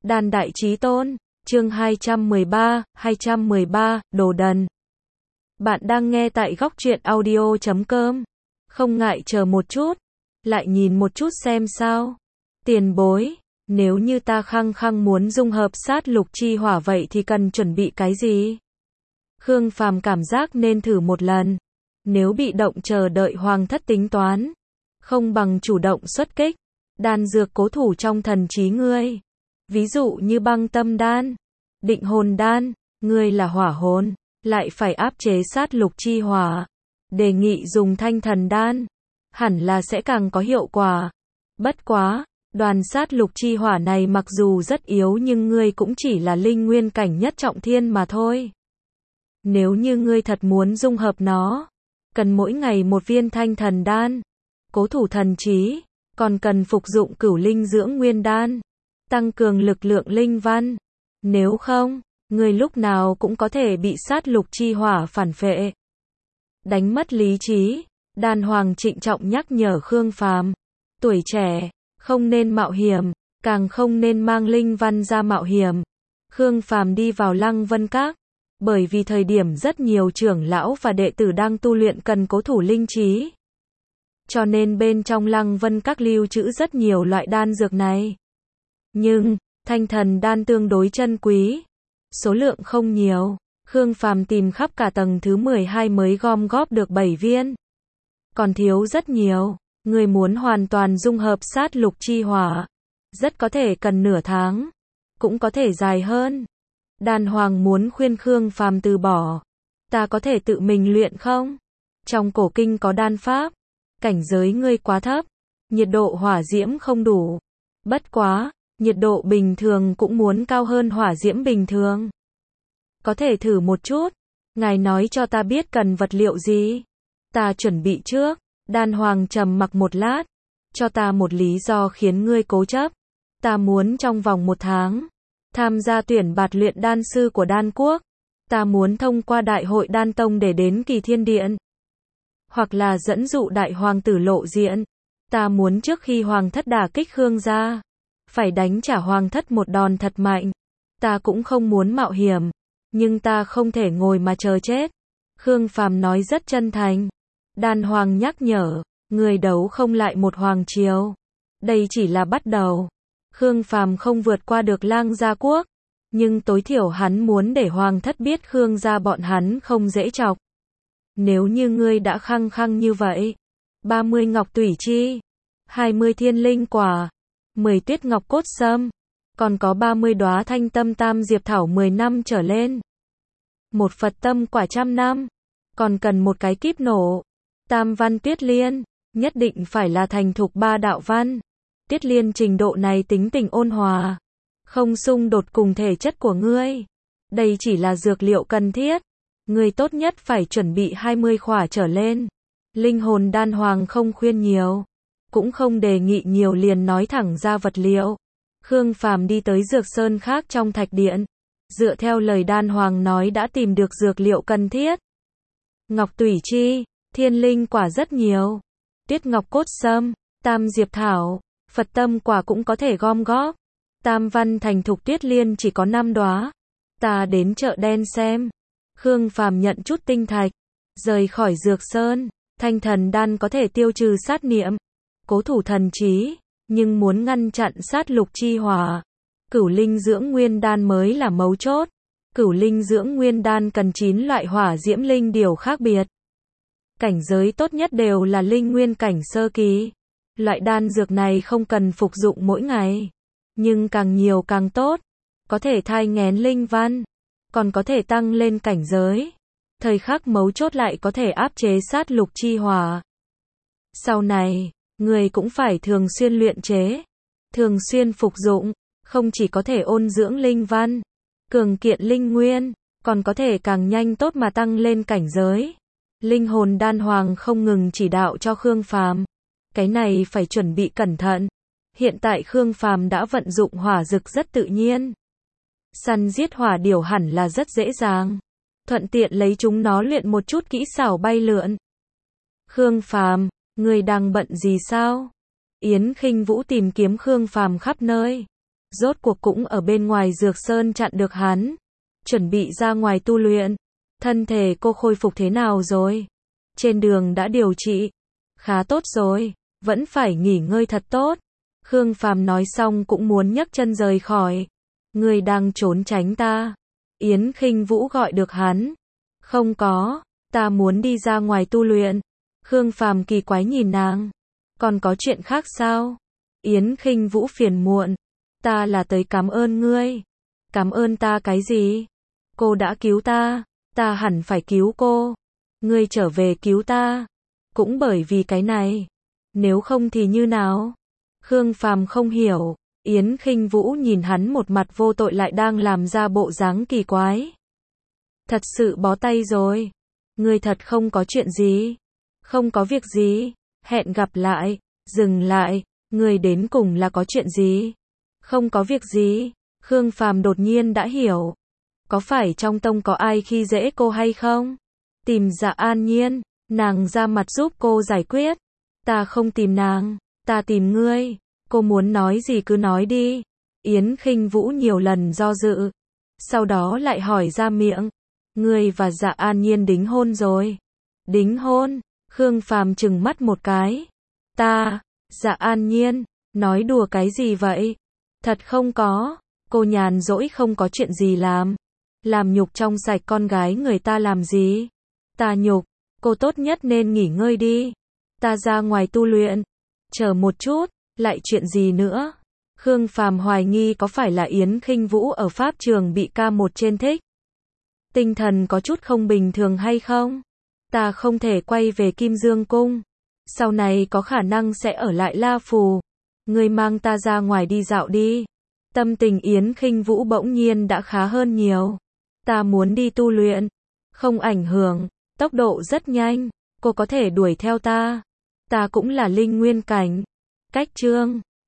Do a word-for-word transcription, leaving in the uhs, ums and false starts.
Đan đại chí tôn, chương hai trăm mười ba, hai trăm mười ba, đồ đần. Bạn đang nghe tại góc truyện audio chấm com. Không ngại chờ một chút, lại nhìn một chút xem sao. Tiền bối, nếu như ta khăng khăng muốn dung hợp sát lục chi hỏa vậy thì cần chuẩn bị cái gì? Khương Phàm cảm giác nên thử một lần. Nếu bị động chờ đợi hoàng thất tính toán, không bằng chủ động xuất kích. Đan dược cố thủ trong thần trí ngươi. Ví dụ như băng tâm đan, định hồn đan, ngươi là hỏa hồn, lại phải áp chế sát lục chi hỏa. Đề nghị dùng thanh thần đan, hẳn là sẽ càng có hiệu quả. Bất quá, đoàn sát lục chi hỏa này mặc dù rất yếu nhưng ngươi cũng chỉ là linh nguyên cảnh nhất trọng thiên mà thôi. Nếu như ngươi thật muốn dung hợp nó, cần mỗi ngày một viên thanh thần đan, cố thủ thần trí, còn cần phục dụng cửu linh dưỡng nguyên đan, tăng cường lực lượng linh văn. Nếu không, ngươi lúc nào cũng có thể bị sát lục chi hỏa phản phệ. Đánh mất lý trí, Đan Hoàng trịnh trọng nhắc nhở Khương Phàm, tuổi trẻ, không nên mạo hiểm, càng không nên mang linh văn ra mạo hiểm. Khương Phàm đi vào Lăng Vân Các, bởi vì thời điểm rất nhiều trưởng lão và đệ tử đang tu luyện cần cố thủ linh trí. Cho nên bên trong Lăng Vân Các lưu trữ rất nhiều loại đan dược này. Nhưng, thanh thần đan tương đối chân quý, số lượng không nhiều. Khương Phàm tìm khắp cả tầng thứ mười hai mới gom góp được bảy viên. Còn thiếu rất nhiều, người muốn hoàn toàn dung hợp sát lục chi hỏa, rất có thể cần nửa tháng, cũng có thể dài hơn. Đan Hoàng muốn khuyên Khương Phàm từ bỏ. Ta có thể tự mình luyện không? Trong cổ kinh có đan pháp, cảnh giới ngươi quá thấp, nhiệt độ hỏa diễm không đủ. Bất quá, nhiệt độ bình thường cũng muốn cao hơn hỏa diễm bình thường. Có thể thử một chút. Ngài nói cho ta biết cần vật liệu gì, ta chuẩn bị trước. Đan Hoàng trầm mặc một lát, cho ta một lý do khiến ngươi cố chấp. Ta muốn trong vòng một tháng tham gia tuyển bạt luyện đan sư của Đan Quốc. Ta muốn thông qua đại hội Đan Tông để đến Kỳ Thiên Điện, hoặc là dẫn dụ đại hoàng tử lộ diện. Ta muốn trước khi hoàng thất đả kích Khương gia, phải đánh trả hoàng thất một đòn thật mạnh. Ta cũng không muốn mạo hiểm, nhưng ta không thể ngồi mà chờ chết. Khương Phàm nói rất chân thành. Đan Hoàng nhắc nhở, người đấu không lại một hoàng triều. Đây chỉ là bắt đầu. Khương Phàm không vượt qua được Lang Gia Quốc, nhưng tối thiểu hắn muốn để hoàng thất biết Khương gia bọn hắn không dễ chọc. Nếu như ngươi đã khăng khăng như vậy, ba mươi ngọc tủy chi, hai mươi thiên linh quả, mười tuyết ngọc cốt sâm, còn có ba mươi đóa thanh tâm tam diệp thảo mười năm trở lên, một Phật tâm quả trăm năm, còn cần một cái kíp nổ, tam văn tuyết liên, nhất định phải là thành thục ba đạo văn. Tuyết liên trình độ này tính tình ôn hòa, không xung đột cùng thể chất của ngươi. Đây chỉ là dược liệu cần thiết. Ngươi tốt nhất phải chuẩn bị hai mươi khỏa trở lên. Linh hồn Đan Hoàng không khuyên nhiều, cũng không đề nghị nhiều, liền nói thẳng ra vật liệu. Khương Phàm đi tới dược sơn khác trong thạch điện, dựa theo lời Đan Hoàng nói đã tìm được dược liệu cần thiết. Ngọc tủy chi, thiên linh quả rất nhiều, tuyết ngọc cốt sâm, tam diệp thảo, Phật tâm quả cũng có thể gom góp. Tam văn thành thục tuyết liên chỉ có năm đóa. Ta đến chợ đen xem. Khương Phàm nhận chút tinh thạch, rời khỏi dược sơn. Thanh thần đan có thể tiêu trừ sát niệm, cố thủ thần trí, nhưng muốn ngăn chặn sát lục chi hỏa, cửu linh dưỡng nguyên đan mới là mấu chốt. Cửu linh dưỡng nguyên đan cần chín loại hỏa diễm linh điều khác biệt. Cảnh giới tốt nhất đều là linh nguyên cảnh sơ kỳ. Loại đan dược này không cần phục dụng mỗi ngày, nhưng càng nhiều càng tốt. Có thể thai nghén linh văn, còn có thể tăng lên cảnh giới. Thời khắc mấu chốt lại có thể áp chế sát lục chi hỏa. Sau này, người cũng phải thường xuyên luyện chế, thường xuyên phục dụng, không chỉ có thể ôn dưỡng linh văn, cường kiện linh nguyên, còn có thể càng nhanh tốt mà tăng lên cảnh giới. Linh hồn Đan Hoàng không ngừng chỉ đạo cho Khương Phàm. Cái này phải chuẩn bị cẩn thận. Hiện tại Khương Phàm đã vận dụng hỏa dực rất tự nhiên. Săn giết hỏa điểu hẳn là rất dễ dàng. Thuận tiện lấy chúng nó luyện một chút kỹ xảo bay lượn. Khương Phàm, người đang bận gì sao? Yến Khinh Vũ tìm kiếm Khương Phàm khắp nơi. rốt cuộc cũng ở bên ngoài Dược Sơn chặn được hắn, chuẩn bị ra ngoài tu luyện. Thân thể cô khôi phục thế nào rồi? Trên đường đã điều trị, khá tốt rồi, vẫn phải nghỉ ngơi thật tốt. Khương Phàm nói xong cũng muốn nhấc chân rời khỏi. Người đang trốn tránh ta. Yến Khinh Vũ gọi được hắn. Không có, ta muốn đi ra ngoài tu luyện. Khương Phàm kỳ quái nhìn nàng. Còn có chuyện khác sao? Yến Khinh Vũ phiền muộn. Ta là tới cảm ơn ngươi. Cảm ơn ta cái gì? Cô đã cứu ta, ta hẳn phải cứu cô. Ngươi trở về cứu ta. Cũng bởi vì cái này. Nếu không thì như nào? Khương Phàm không hiểu. Yến Khinh Vũ nhìn hắn một mặt vô tội lại đang làm ra bộ dáng kỳ quái. Thật sự bó tay rồi. Ngươi thật không có chuyện gì. Không có việc gì. Hẹn gặp lại. Dừng lại. Ngươi đến cùng là có chuyện gì? Không có việc gì. Khương Phàm đột nhiên đã hiểu. Có phải trong tông có ai khi dễ cô hay không? Tìm Dạ An Nhiên. Nàng ra mặt giúp cô giải quyết. Ta không tìm nàng. Ta tìm ngươi. Cô muốn nói gì cứ nói đi. Yến Khinh Vũ nhiều lần do dự. Sau đó lại hỏi ra miệng. Ngươi và Dạ An Nhiên đính hôn rồi. Đính hôn? Khương Phàm trừng mắt một cái. Ta, Dạ An Nhiên, nói đùa cái gì vậy? Thật không có. Cô nhàn rỗi không có chuyện gì làm. Làm nhục trong sạch con gái người ta làm gì? Ta nhục. Cô tốt nhất nên nghỉ ngơi đi. Ta ra ngoài tu luyện. Chờ một chút. Lại chuyện gì nữa? Khương Phàm hoài nghi có phải là Yến Khinh Vũ ở pháp trường bị ca một trên thích. Tinh thần có chút không bình thường hay không? Ta không thể quay về Kim Dương Cung. Sau này có khả năng sẽ ở lại La Phù. Ngươi mang ta ra ngoài đi dạo đi. Tâm tình Yến Khinh Vũ bỗng nhiên đã khá hơn nhiều. Ta muốn đi tu luyện. Không ảnh hưởng. Tốc độ rất nhanh. Cô có thể đuổi theo ta. Ta cũng là linh nguyên cảnh. Cách chương